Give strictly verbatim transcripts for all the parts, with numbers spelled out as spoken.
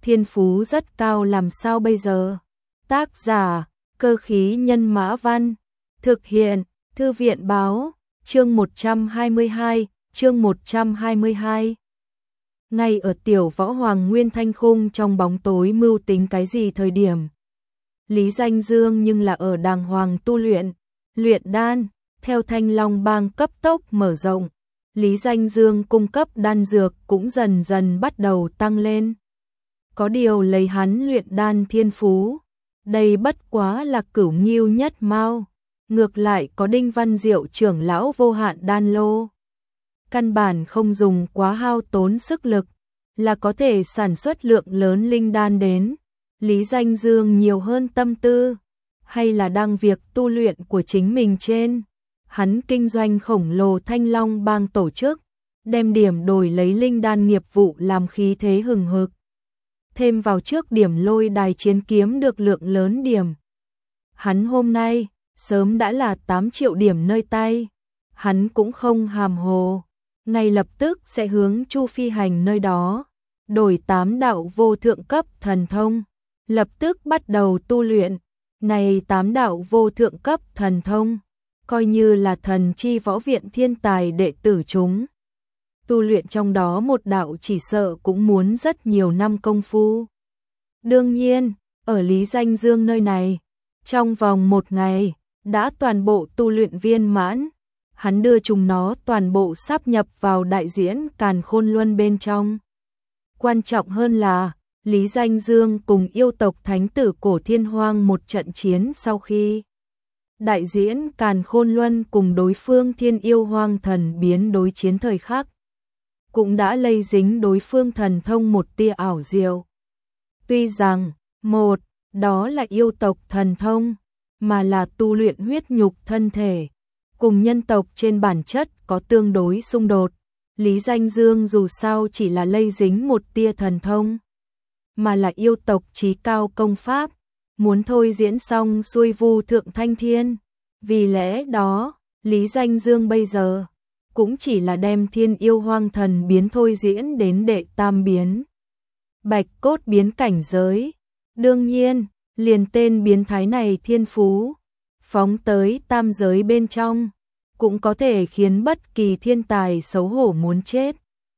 thiên phú rất cao làm sao bây giờ? Tác giả, Cơ khí nhân mã văn. Thực hiện, Thư viện báo, chương một trăm hai mươi hai, chương một trăm hai mươi hai. Ngay ở tiểu võ hoàng Nguyên Thanh Khung trong bóng tối mưu tính cái gì thời điểm. Lý Danh Dương nhưng là ở đàng hoàng tu luyện, luyện đan, theo Thanh Long Bang cấp tốc mở rộng. Lý Danh Dương cung cấp đan dược cũng dần dần bắt đầu tăng lên. Có điều lấy hắn luyện đan thiên phú, đây bất quá là cửu nghiêu nhất mao, ngược lại có Đinh Văn Diệu trưởng lão vô hạn đan lô. Căn bản không dùng quá hao tốn sức lực, là có thể sản xuất lượng lớn linh đan đến. Lý Danh Dương nhiều hơn tâm tư, hay là đang việc tu luyện của chính mình trên. Hắn kinh doanh khổng lồ Thanh Long Bang tổ chức, đem điểm đổi lấy linh đan nghiệp vụ làm khí thế hừng hực. Thêm vào trước điểm lôi đài chiến kiếm được lượng lớn điểm. Hắn hôm nay, sớm đã là tám triệu điểm nơi tay. Hắn cũng không hàm hồ, ngay lập tức sẽ hướng Chu Phi Hành nơi đó, đổi tám đạo vô thượng cấp thần thông, lập tức bắt đầu tu luyện. Này tám đạo vô thượng cấp thần thông, coi như là thần chi võ viện thiên tài đệ tử chúng. Tu luyện trong đó một đạo chỉ sợ cũng muốn rất nhiều năm công phu. Đương nhiên, ở Lý Danh Dương nơi này, trong vòng một ngày, đã toàn bộ tu luyện viên mãn. Hắn đưa chúng nó toàn bộ sáp nhập vào đại diễn Càn Khôn Luân bên trong. Quan trọng hơn là, Lý Danh Dương cùng yêu tộc thánh tử Cổ Thiên Hoang một trận chiến sau khi đại diễn Càn Khôn Luân cùng đối phương Thiên Yêu Hoang Thần biến đối chiến thời khắc, cũng đã lây dính đối phương thần thông một tia ảo diệu. Tuy rằng, một, đó là yêu tộc thần thông, mà là tu luyện huyết nhục thân thể, cùng nhân tộc trên bản chất có tương đối xung đột. Lý Danh Dương dù sao chỉ là lây dính một tia thần thông, mà là yêu tộc chí cao công pháp, muốn thôi diễn xong xuôi vu thượng thanh thiên. Vì lẽ đó, Lý Danh Dương bây giờ cũng chỉ là đem Thiên Yêu Hoang Thần biến thôi diễn đến đệ tam biến. Bạch cốt biến cảnh giới. Đương nhiên, liền tên biến thái này thiên phú, phóng tới tam giới bên trong, cũng có thể khiến bất kỳ thiên tài xấu hổ muốn chết.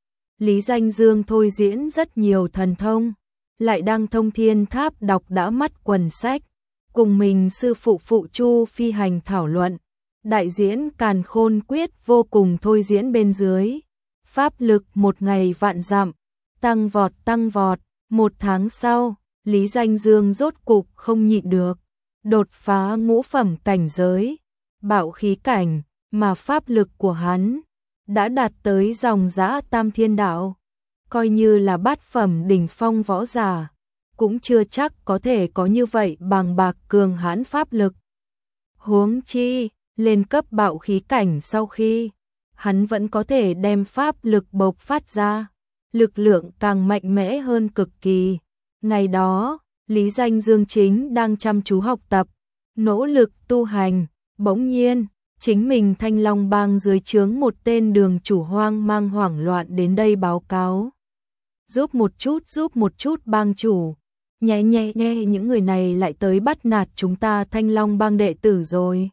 Lý Danh Dương thôi diễn rất nhiều thần thông, lại đang Thông Thiên Tháp đọc đã mắt quần sách, cùng mình sư phụ phụ Chu Phi Hành thảo luận. Đại diễn Càn Khôn Quyết vô cùng thôi diễn bên dưới, pháp lực một ngày vạn dặm, tăng vọt tăng vọt. Một tháng sau, Lý Danh Dương rốt cục không nhịn được, đột phá ngũ phẩm cảnh giới, bạo khí cảnh, mà pháp lực của hắn đã đạt tới dòng dã tam thiên đạo. Coi như là bát phẩm đỉnh phong võ giả, cũng chưa chắc có thể có như vậy bàng bạc cường hãn pháp lực. Huống chi, lên cấp bạo khí cảnh sau khi, hắn vẫn có thể đem pháp lực bộc phát ra, lực lượng càng mạnh mẽ hơn cực kỳ. Ngày đó, Lý Danh Dương chính đang chăm chú học tập, nỗ lực tu hành, bỗng nhiên, chính mình Thanh Long Bang dưới trướng một tên đường chủ hoang mang hoảng loạn đến đây báo cáo. Giúp một chút, giúp một chút bang chủ, nhẹ nhẹ nhẹ những người này lại tới bắt nạt chúng ta Thanh Long Bang đệ tử rồi.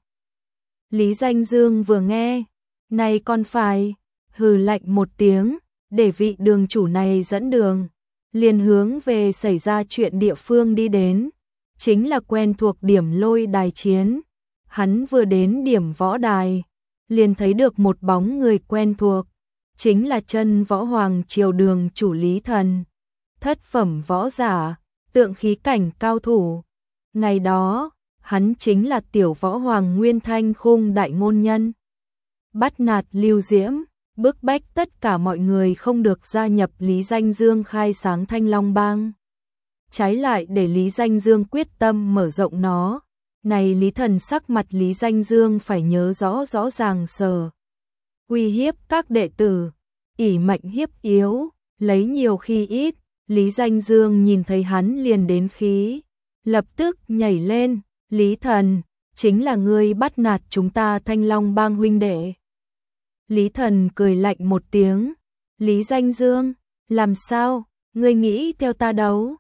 Lý Danh Dương vừa nghe, này còn phải, hừ lạnh một tiếng, để vị đường chủ này dẫn đường, liền hướng về xảy ra chuyện địa phương đi đến, chính là quen thuộc điểm lôi đài chiến. Hắn vừa đến điểm võ đài, liền thấy được một bóng người quen thuộc, chính là chân võ hoàng triều đường chủ Lý Thần, thất phẩm võ giả, tượng khí cảnh cao thủ. Ngày đó, hắn chính là tiểu võ hoàng Nguyên Thanh Khung đại ngôn nhân. Bắt nạt Lưu Diễm, bức bách tất cả mọi người không được gia nhập Lý Danh Dương khai sáng Thanh Long Bang. Trái lại để Lý Danh Dương quyết tâm mở rộng nó. Này Lý Thần sắc mặt Lý Danh Dương phải nhớ rõ rõ ràng sờ. Uy hiếp các đệ tử, ỷ mạnh hiếp yếu, lấy nhiều khi ít. Lý Danh Dương nhìn thấy hắn liền đến khí, lập tức nhảy lên. Lý Thần, chính là ngươi bắt nạt chúng ta Thanh Long Bang huynh đệ. Lý Thần cười lạnh một tiếng. Lý Danh Dương, làm sao, ngươi nghĩ theo ta đấu?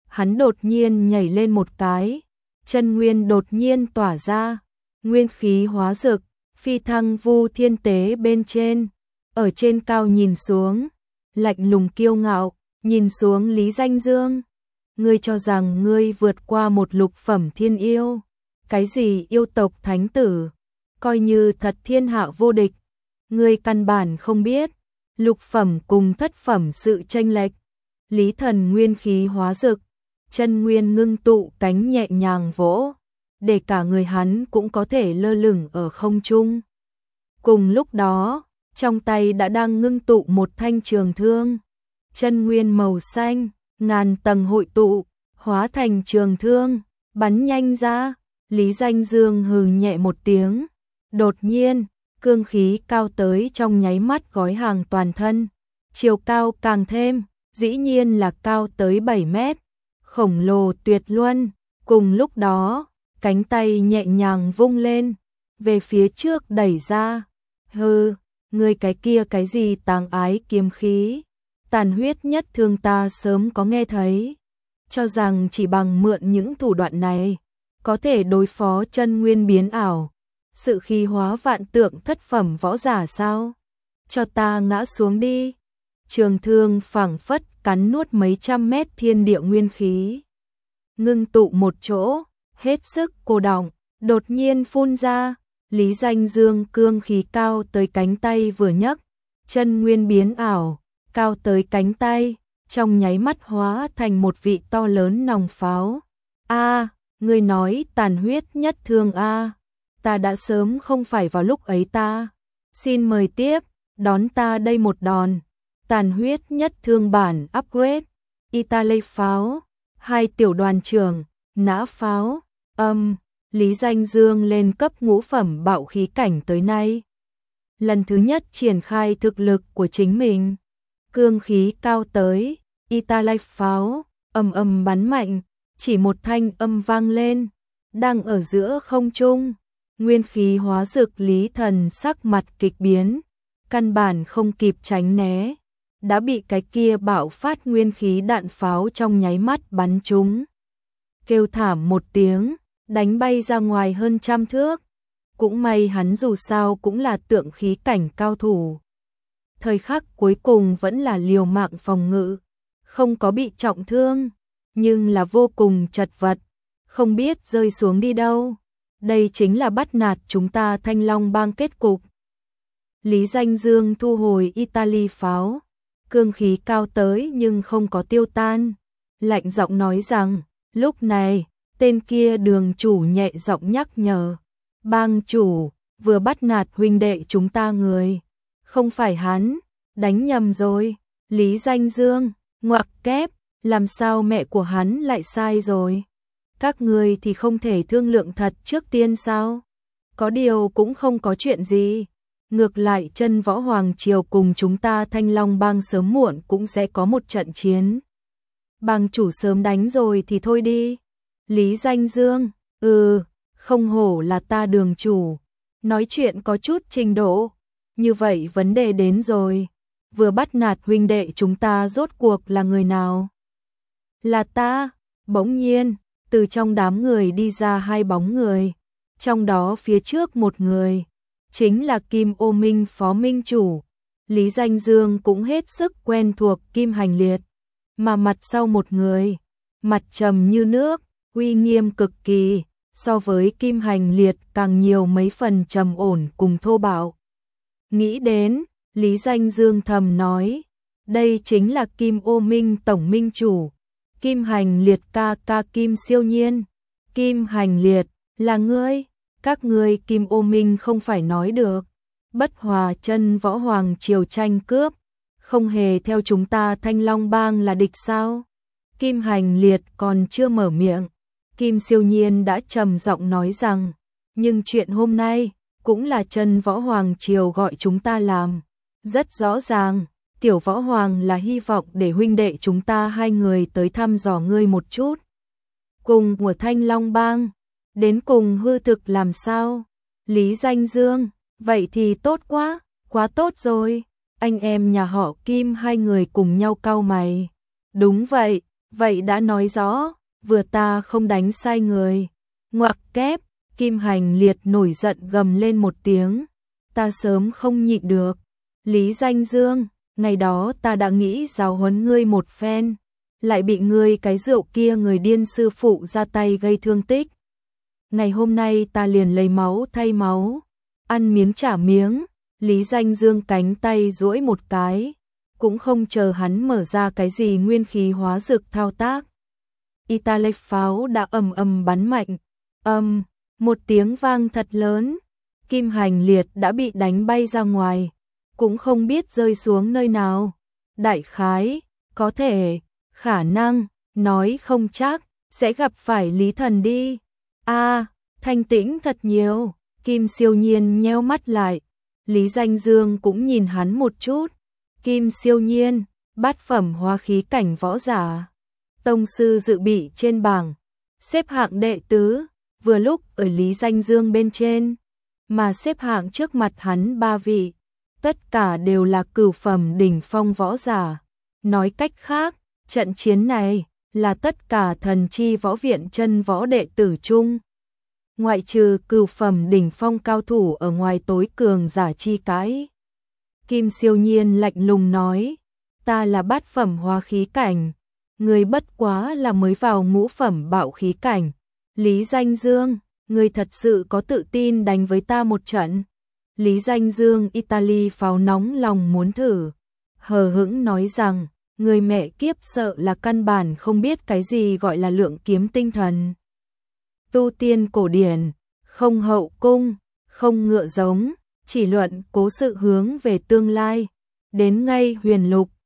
hắn đột nhiên nhảy lên một cái, chân nguyên đột nhiên tỏa ra, nguyên khí hóa rực, phi thăng Vu Thiên Tế bên trên, ở trên cao nhìn xuống, lạnh lùng kiêu ngạo, nhìn xuống Lý Danh Dương. Ngươi cho rằng ngươi vượt qua một lục phẩm thiên yêu, cái gì yêu tộc thánh tử, coi như thật thiên hạ vô địch, ngươi căn bản không biết, lục phẩm cùng thất phẩm sự chênh lệch. Lý Thần nguyên khí hóa rực, chân nguyên ngưng tụ cánh nhẹ nhàng vỗ, để cả người hắn cũng có thể lơ lửng ở không trung. Cùng lúc đó, trong tay đã đang ngưng tụ một thanh trường thương, chân nguyên màu xanh, ngàn tầng hội tụ, hóa thành trường thương, bắn nhanh ra. Lý Danh Dương hừ nhẹ một tiếng, đột nhiên, cương khí cao tới trong nháy mắt gói hàng toàn thân, chiều cao càng thêm, dĩ nhiên là cao tới bảy mét, khổng lồ tuyệt luân. Cùng lúc đó, cánh tay nhẹ nhàng vung lên, về phía trước đẩy ra. Hừ, ngươi cái kia cái gì tàng ái kiếm khí, tàn huyết nhất thương ta sớm có nghe thấy, cho rằng chỉ bằng mượn những thủ đoạn này, có thể đối phó chân nguyên biến ảo, sự khí hóa vạn tượng thất phẩm võ giả sao? Cho ta ngã xuống đi. Trường thương phảng phất cắn nuốt mấy trăm mét thiên địa nguyên khí, ngưng tụ một chỗ, hết sức cô đọng, đột nhiên phun ra. Lý Danh Dương cương khí cao tới cánh tay vừa nhấc, chân nguyên biến ảo, cao tới cánh tay, trong nháy mắt hóa thành một vị to lớn nòng pháo. A, ngươi nói tàn huyết nhất thương a, ta đã sớm không phải vào lúc ấy ta. Xin mời tiếp, đón ta đây một đòn. Tàn huyết nhất thương bản upgrade, Italy pháo, hai tiểu đoàn trưởng, nã pháo, âm. Lý Danh Dương lên cấp ngũ phẩm bạo khí cảnh tới nay, lần thứ nhất triển khai thực lực của chính mình. Cương khí cao tới, Italy pháo, ầm ầm bắn mạnh, chỉ một thanh âm vang lên, đang ở giữa không trung, nguyên khí hóa rực. Lý Thần sắc mặt kịch biến, căn bản không kịp tránh né, đã bị cái kia bạo phát nguyên khí đạn pháo trong nháy mắt bắn trúng. Kêu thảm một tiếng, đánh bay ra ngoài hơn trăm thước. Cũng may hắn dù sao cũng là tượng khí cảnh cao thủ, thời khắc cuối cùng vẫn là liều mạng phòng ngự, không có bị trọng thương, nhưng là vô cùng chật vật, không biết rơi xuống đi đâu. Đây chính là bắt nạt chúng ta Thanh Long Bang kết cục. Lý Danh Dương thu hồi Italy pháo, cương khí cao tới nhưng không có tiêu tan, lạnh giọng nói rằng, lúc này, tên kia Đường chủ nhẹ giọng nhắc nhở, bang chủ, vừa bắt nạt huynh đệ chúng ta người, không phải hắn, đánh nhầm rồi. Lý Danh Dương, ngoặc kép, làm sao mẹ của hắn lại sai rồi? Các người thì không thể thương lượng thật trước tiên sao? Có điều cũng không có chuyện gì. Ngược lại Chân Võ Hoàng Triều cùng chúng ta Thanh Long Bang sớm muộn cũng sẽ có một trận chiến. Bang chủ sớm đánh rồi thì thôi đi. Lý Danh Dương, ừ, không hổ là ta Đường chủ, nói chuyện có chút trình độ. Như vậy vấn đề đến rồi, vừa bắt nạt huynh đệ chúng ta rốt cuộc là người nào? Là ta. Bỗng nhiên, từ trong đám người đi ra hai bóng người, trong đó phía trước một người chính là Kim Ô Minh phó minh chủ. Lý Danh Dương cũng hết sức quen thuộc Kim Hành Liệt, mà mặt sau một người, mặt trầm như nước, uy nghiêm cực kỳ, so với Kim Hành Liệt càng nhiều mấy phần trầm ổn cùng thô bạo. Nghĩ đến, Lý Danh Dương thầm nói, đây chính là Kim Ô Minh tổng minh chủ, Kim Hành Liệt ca ca Kim Siêu Nhiên. Kim Hành Liệt, là ngươi? Các ngươi Kim Ô Minh không phải nói được, bất hòa Chân Võ Hoàng Triều tranh cướp, không hề theo chúng ta Thanh Long Bang là địch sao? Kim Hành Liệt còn chưa mở miệng, Kim Siêu Nhiên đã trầm giọng nói rằng, nhưng chuyện hôm nay cũng là Chân Võ Hoàng Triều gọi chúng ta làm, rất rõ ràng, Tiểu Võ Hoàng là hy vọng để huynh đệ chúng ta hai người tới thăm dò ngươi một chút. Cùng của Thanh Long Bang, đến cùng hư thực làm sao? Lý Danh Dương, vậy thì tốt quá, quá tốt rồi. Anh em nhà họ Kim hai người cùng nhau cau mày. Đúng vậy, Vậy đã nói rõ, vừa ta không đánh sai người. Ngoặc kép, Kim Hành Liệt nổi giận gầm lên một tiếng. Ta sớm không nhịn được. Lý Danh Dương, ngày đó ta đã nghĩ giáo huấn ngươi một phen, lại bị ngươi cái rượu kia người điên sư phụ ra tay gây thương tích. Ngày hôm nay ta liền lấy máu thay máu, ăn miếng trả miếng. Lý Danh Dương cánh tay duỗi một cái, cũng không chờ hắn mở ra cái gì nguyên khí hóa dược thao tác. Italy pháo đã ầm ầm bắn mạnh, ầm, một tiếng vang thật lớn, Kim Hành Liệt đã bị đánh bay ra ngoài, cũng không biết rơi xuống nơi nào. Đại khái, có thể, khả năng, nói không chắc, sẽ gặp phải Lý Thần đi. A, thanh tĩnh thật nhiều, Kim Siêu Nhiên nheo mắt lại. Lý Danh Dương cũng nhìn hắn một chút. Kim Siêu Nhiên, bát phẩm hóa khí cảnh võ giả, tông sư dự bị trên bảng, xếp hạng đệ tứ, vừa lúc ở Lý Danh Dương bên trên, mà xếp hạng trước mặt hắn ba vị, tất cả đều là cửu phẩm đỉnh phong võ giả. Nói cách khác, trận chiến này là tất cả thần chi võ viện chân võ đệ tử chung. Ngoại trừ cửu phẩm đỉnh phong cao thủ ở ngoài tối cường giả chi cái. Kim Siêu Nhiên lạnh lùng nói, ta là bát phẩm hóa khí cảnh, người bất quá là mới vào ngũ phẩm bạo khí cảnh. Lý Danh Dương, người thật sự có tự tin đánh với ta một trận? Lý Danh Dương Italy pháo nóng lòng muốn thử, hờ hững nói rằng, người mẹ kiếp sợ là căn bản không biết cái gì gọi là lượng kiếm tinh thần. Tu tiên cổ điển, không hậu cung, không ngựa giống, chỉ luận cố sự hướng về tương lai. Đến ngay huyền lục,